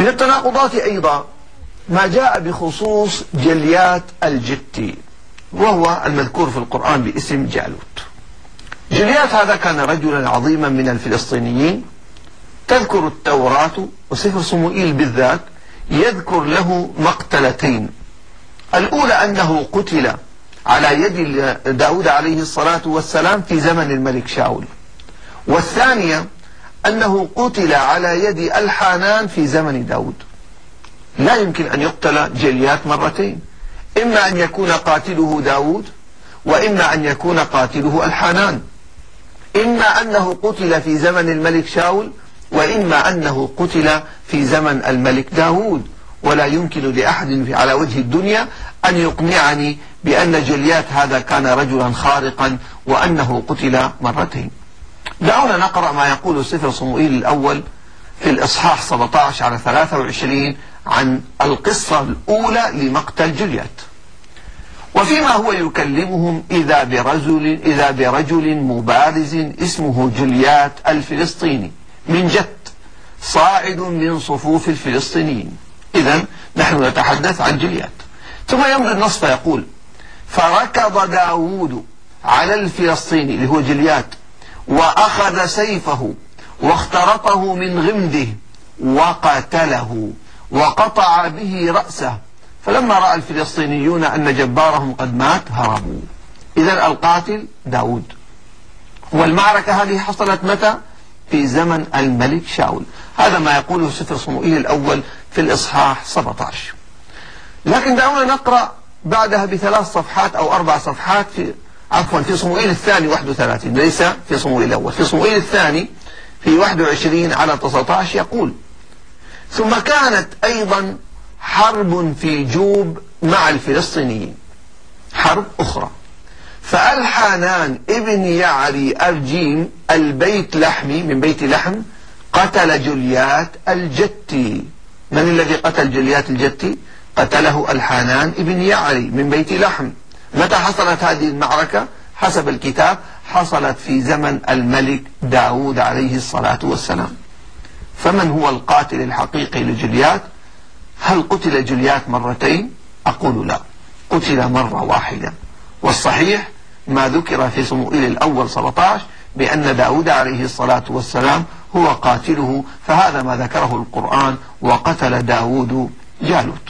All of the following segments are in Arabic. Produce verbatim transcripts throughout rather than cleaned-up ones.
من التناقضات أيضا ما جاء بخصوص جليات الجتي، وهو المذكور في القرآن باسم جالوت. جليات هذا كان رجلا عظيما من الفلسطينيين، تذكر التوراة وسفر صموئيل بالذات يذكر له مقتلتين. الأولى أنه قتل على يد داود عليه الصلاة والسلام في زمن الملك شاول، والثانية أنه قتل على يد الحانان في زمن داود. لا يمكن أن يقتل جليات مرتين، إما أن يكون قاتله داود وإما أن يكون قاتله الحانان، إما أنه قتل في زمن الملك شاول وإما أنه قتل في زمن الملك داود. ولا يمكن لأحد على وجه الدنيا أن يقنعني بأن جليات هذا كان رجلا خارقا وأنه قتل مرتين. دعونا نقرأ ما يقول سفر صموئيل الأول في الإصحاح سبعة عشر على ثلاثة وعشرين عن القصة الأولى لمقتل جليات. وفيما هو يكلمهم إذا برجل, إذا برجل مبارز اسمه جليات الفلسطيني من جت صاعد من صفوف الفلسطينيين. إذن نحن نتحدث عن جليات. ثم يمضي النص فيقول: فركض داود على الفلسطيني اللي هو جليات وأخذ سيفه واخترطه من غمده وقتله وقطع به رأسه، فلما رأى الفلسطينيون أن جبارهم قد مات هربوا. إذن القاتل داود. والمعركة هذه حصلت متى؟ في زمن الملك شاول. هذا ما يقوله سفر صموئيل الأول في الإصحاح سبعة عشر. لكن دعونا نقرأ بعدها بثلاث صفحات أو أربع صفحات في عفوا في صموئيل الثاني واحد وثلاثين، ليس في صموئيل الأول، في صموئيل الثاني في واحد وعشرين على تسعة عشر يقول: ثم كانت أيضا حرب في جوب مع الفلسطينيين، حرب أخرى، فالحانان ابن يعري أرجيم البيت لحمي من بيت لحم قتل جليات الجتي. من الذي قتل جليات الجتي؟ قتله الحانان ابن يعري من بيت لحم. متى حصلت هذه المعركة؟ حسب الكتاب حصلت في زمن الملك داود عليه الصلاة والسلام. فمن هو القاتل الحقيقي لجليات؟ هل قتل جليات مرتين؟ أقول لا، قتل مرة واحدة. والصحيح ما ذكر في صموئيل الأول سبعة عشر بأن داود عليه الصلاة والسلام هو قاتله، فهذا ما ذكره القرآن: وقتل داود جالوت.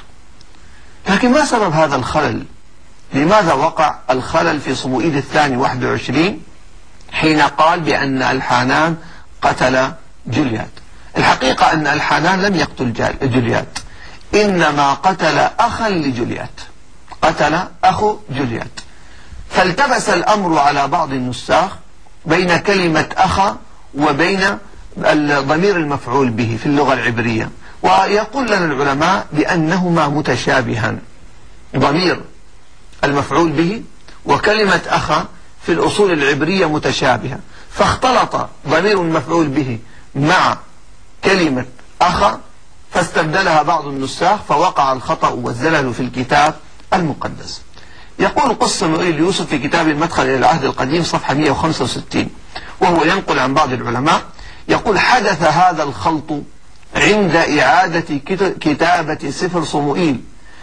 لكن ما سبب هذا الخلل؟ لماذا وقع الخلل في صموئيل الثاني واحد وعشرين حين قال بأن الحانان قتل جليات؟ الحقيقة أن الحانان لم يقتل جليات، إنما قتل أخا لجليات، قتل أخو جليات. فالتبس الأمر على بعض النساخ بين كلمة أخا وبين الضمير المفعول به في اللغة العبرية، ويقول لنا العلماء بأنهما متشابهان، ضمير المفعول به وكلمة أخا في الأصول العبرية متشابهة، فاختلط ضمير المفعول به مع كلمة أخا فاستبدلها بعض النساخ فوقع الخطأ والزلل في الكتاب المقدس. يقول قس صموئيل يوسف في كتاب المدخل إلى العهد القديم صفحة مئة وخمسة وستين وهو ينقل عن بعض العلماء، يقول: حدث هذا الخلط عند إعادة كتابة سفر صموئيل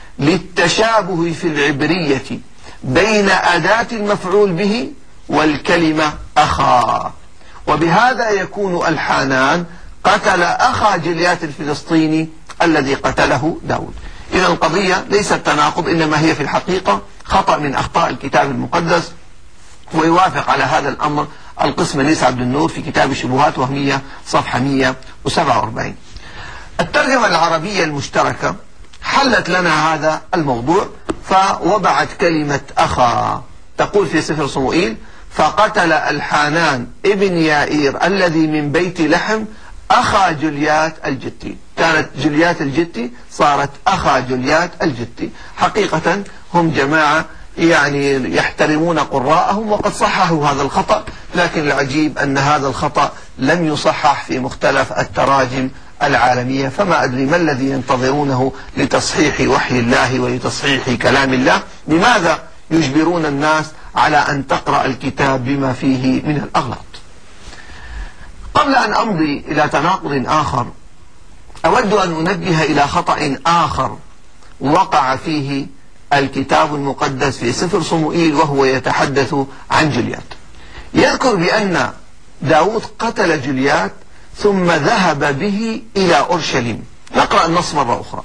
للتشابه في العبرية بين أداة المفعول به والكلمة أخا، وبهذا يكون الحانان قتل أخا جليات الفلسطيني الذي قتله داود. إذا القضية ليست تناقض، إنما هي في الحقيقة خطأ من أخطاء الكتاب المقدس. ويوافق على هذا الأمر القسم ليس عبد النور في كتاب الشبهات وهمية صفحة مئة وسبعة وأربعين. الترجمة العربية المشتركة حلت لنا هذا الموضوع فوضعت كلمة أخا، تقول في سفر صموئيل: فقتل الحانان ابن يائير الذي من بيت لحم أخا جليات الجتي. كانت جليات الجتي صارت أخا جليات الجتي. حقيقة هم جماعة يعني يحترمون قراءهم وقد صححوا هذا الخطأ، لكن العجيب أن هذا الخطأ لم يصحح في مختلف التراجم العالمية. فما أدري ما الذي ينتظرونه لتصحيح وحي الله ولتصحيح كلام الله؟ لماذا يجبرون الناس على أن تقرأ الكتاب بما فيه من الأغلاط؟ قبل أن أمضي إلى تناقض آخر، أود أن أنبه إلى خطأ آخر وقع فيه الكتاب المقدس في سفر صموئيل، وهو يتحدث عن جوليات. يذكر بأن داود قتل جوليات ثم ذهب به إلى أورشليم. نقرأ النص مرة أخرى.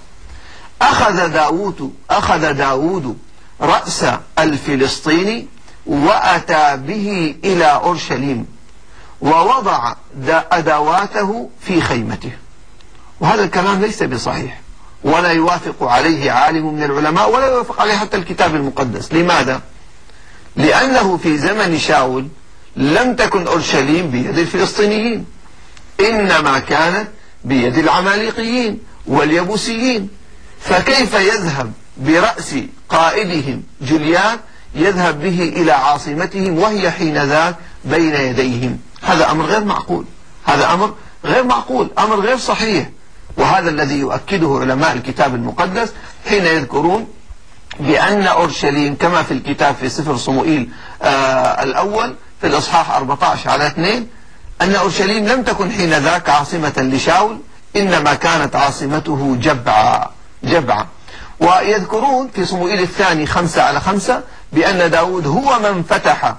أخذ داود أخذ داود رأس الفلسطيني وأتى به إلى أورشليم ووضع أدواته في خيمته. وهذا الكلام ليس بصحيح، ولا يوافق عليه عالم من العلماء، ولا يوافق عليه حتى الكتاب المقدس. لماذا؟ لأنه في زمن شاول لم تكن أورشليم بيد الفلسطينيين، إنما كانت بيد العماليقيين واليبوسيين. فكيف يذهب برأس قائدهم جوليات، يذهب به إلى عاصمتهم وهي حينذاك بين يديهم؟ هذا أمر غير معقول، هذا أمر غير معقول، أمر غير صحيح. وهذا الذي يؤكده علماء الكتاب المقدس حين يذكرون بأن أورشليم كما في الكتاب في سفر صموئيل آه الأول في الإصحاح أربعة عشر على اثنين، أن أورشليم لم تكن حينذاك عاصمة لشاول، إنما كانت عاصمته جبعة جبعة. ويذكرون في صموئيل الثاني خمسة على خمسة بأن داود هو من فتح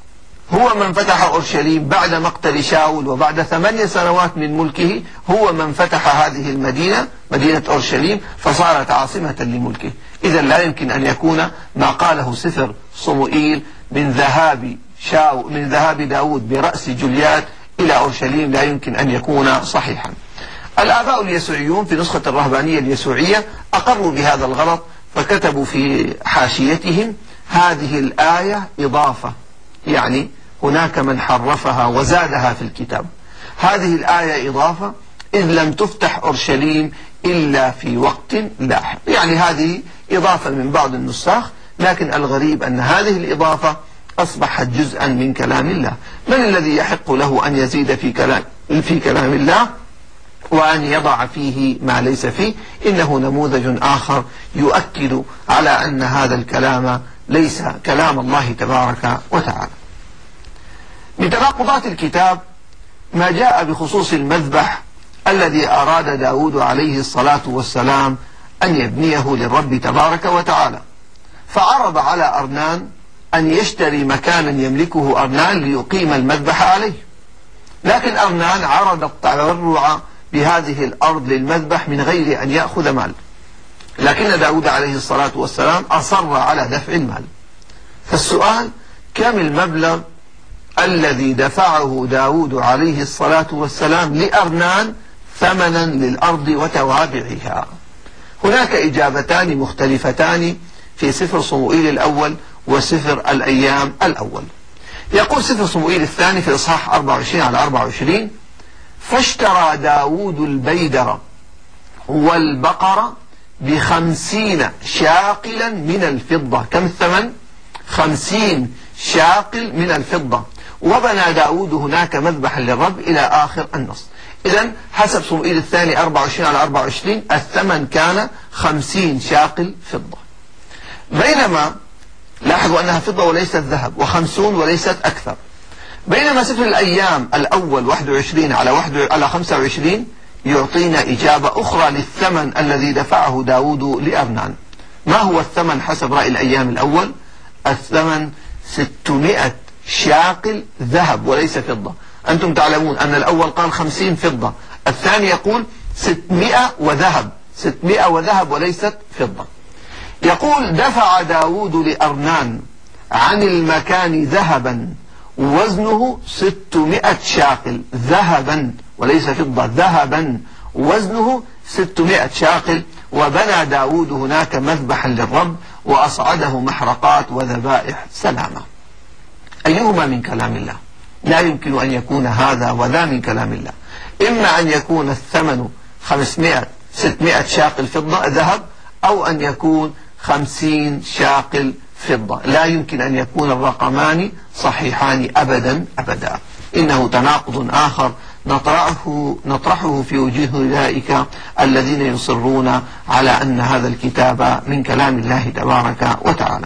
هو من فتح أورشليم بعد مقتل شاول، وبعد ثمانية سنوات من ملكه هو من فتح هذه المدينة، مدينة أورشليم، فصارت عاصمة لملكه. إذا لا يمكن أن يكون ما قاله سفر صموئيل من ذهاب شاو من ذهاب داود برأس جوليات إلى أورشليم لا يمكن أن يكون صحيحا. الآباء اليسوعيون في نسخة الرهبانية اليسوعية أقروا بهذا الغلط، فكتبوا في حاشيتهم: هذه الآية إضافة، يعني هناك من حرفها وزادها في الكتاب. هذه الآية إضافة، إذ لم تفتح أورشليم إلا في وقت لاحق. يعني هذه إضافة من بعض النساخ، لكن الغريب أن هذه الإضافة أصبحت جزءا من كلام الله. من الذي يحق له أن يزيد في كلام في كلام الله وأن يضع فيه ما ليس فيه؟ إنه نموذج آخر يؤكد على أن هذا الكلام ليس كلام الله تبارك وتعالى. من تناقضات الكتاب ما جاء بخصوص المذبح الذي أراد داود عليه الصلاة والسلام أن يبنيه للرب تبارك وتعالى، فعرض على أرنان أن يشتري مكانا يملكه أرنان ليقيم المذبح عليه، لكن أرنان عرض التبرع بهذه الأرض للمذبح من غير أن يأخذ مال، لكن داود عليه الصلاة والسلام أصر على دفع المال. فالسؤال: كم المبلغ الذي دفعه داود عليه الصلاة والسلام لأرنان ثمنا للأرض وتوابعها؟ هناك إجابتان مختلفتان في سفر صموئيل الأول وسفر الأيام الأول. يقول سفر صموئيل الثاني في الإصحاح أربعة وعشرين على أربعة وعشرين: فاشترى داود البيدر والبقر بخمسين شاقلا من الفضة. كم الثمن؟ خمسين شاقل من الفضة. وبنى داود هناك مذبحا للرب إلى آخر النص. إذن حسب صموئيل الثاني أربعة وعشرين على أربعة وعشرين الثمن كان خمسين شاقل فضة، بينما لاحظوا أنها فضة وليست ذهب، وخمسون وليست أكثر. بينما سفر الأيام الأول واحد وعشرين على خمسة وعشرين يعطينا إجابة أخرى للثمن الذي دفعه داود لأرنان. ما هو الثمن حسب رأي الأيام الأول؟ الثمن ستمائة شاقل ذهب وليس فضة. أنتم تعلمون أن الأول قال خمسين فضة، الثاني يقول ستمائة وذهب، ستمائة وذهب وليست فضة. يقول: دفع داود لأرنان عن المكان ذهبا وزنه ستمائة شاقل، ذهبا وليس فضة، ذهبا وزنه ستمائة شاقل. وبنى داود هناك مذبحا للرب وأصعده محرقات وذبائح سلامة. أيهما من كلام الله؟ لا يمكن أن يكون هذا وذا من كلام الله. إما أن يكون الثمن خمسمائة ستمائة شاقل فضة ذهب، أو أن يكون خمسين شاقل فضة. لا يمكن أن يكون الرقمان صحيحان أبدا أبدا. إنه تناقض آخر نطرحه, نطرحه في وجوه أولئك الذين يصرون على أن هذا الكتاب من كلام الله تبارك وتعالى.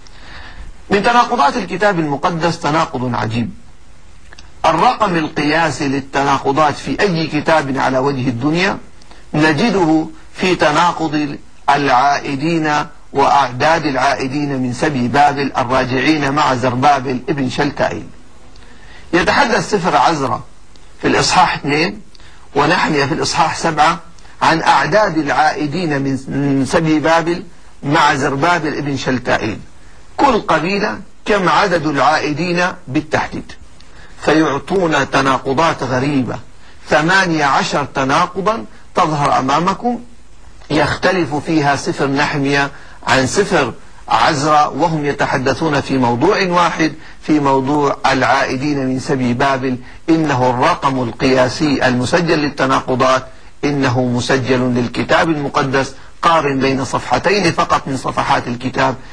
من تناقضات الكتاب المقدس تناقض عجيب. الرقم القياسي للتناقضات في أي كتاب على وجه الدنيا نجده في تناقض العائدين وأعداد العائدين من سبي بابل الراجعين مع زربابل ابن شلتائيل. يتحدث سفر عزرا في الإصحاح اثنين ونحمية في الإصحاح سبعة عن أعداد العائدين من سبي بابل مع زربابل ابن شلتائيل، كل قبيلة كم عدد العائدين بالتحديد، فيعطون تناقضات غريبة، ثمانية عشر تناقضا تظهر أمامكم يختلف فيها سفر نحمية عن سفر عزرا، وهم يتحدثون في موضوع واحد، في موضوع العائدين من سبي بابل. إنه الرقم القياسي المسجل للتناقضات إنه مسجل للكتاب المقدس. قارن بين صفحتين فقط من صفحات الكتاب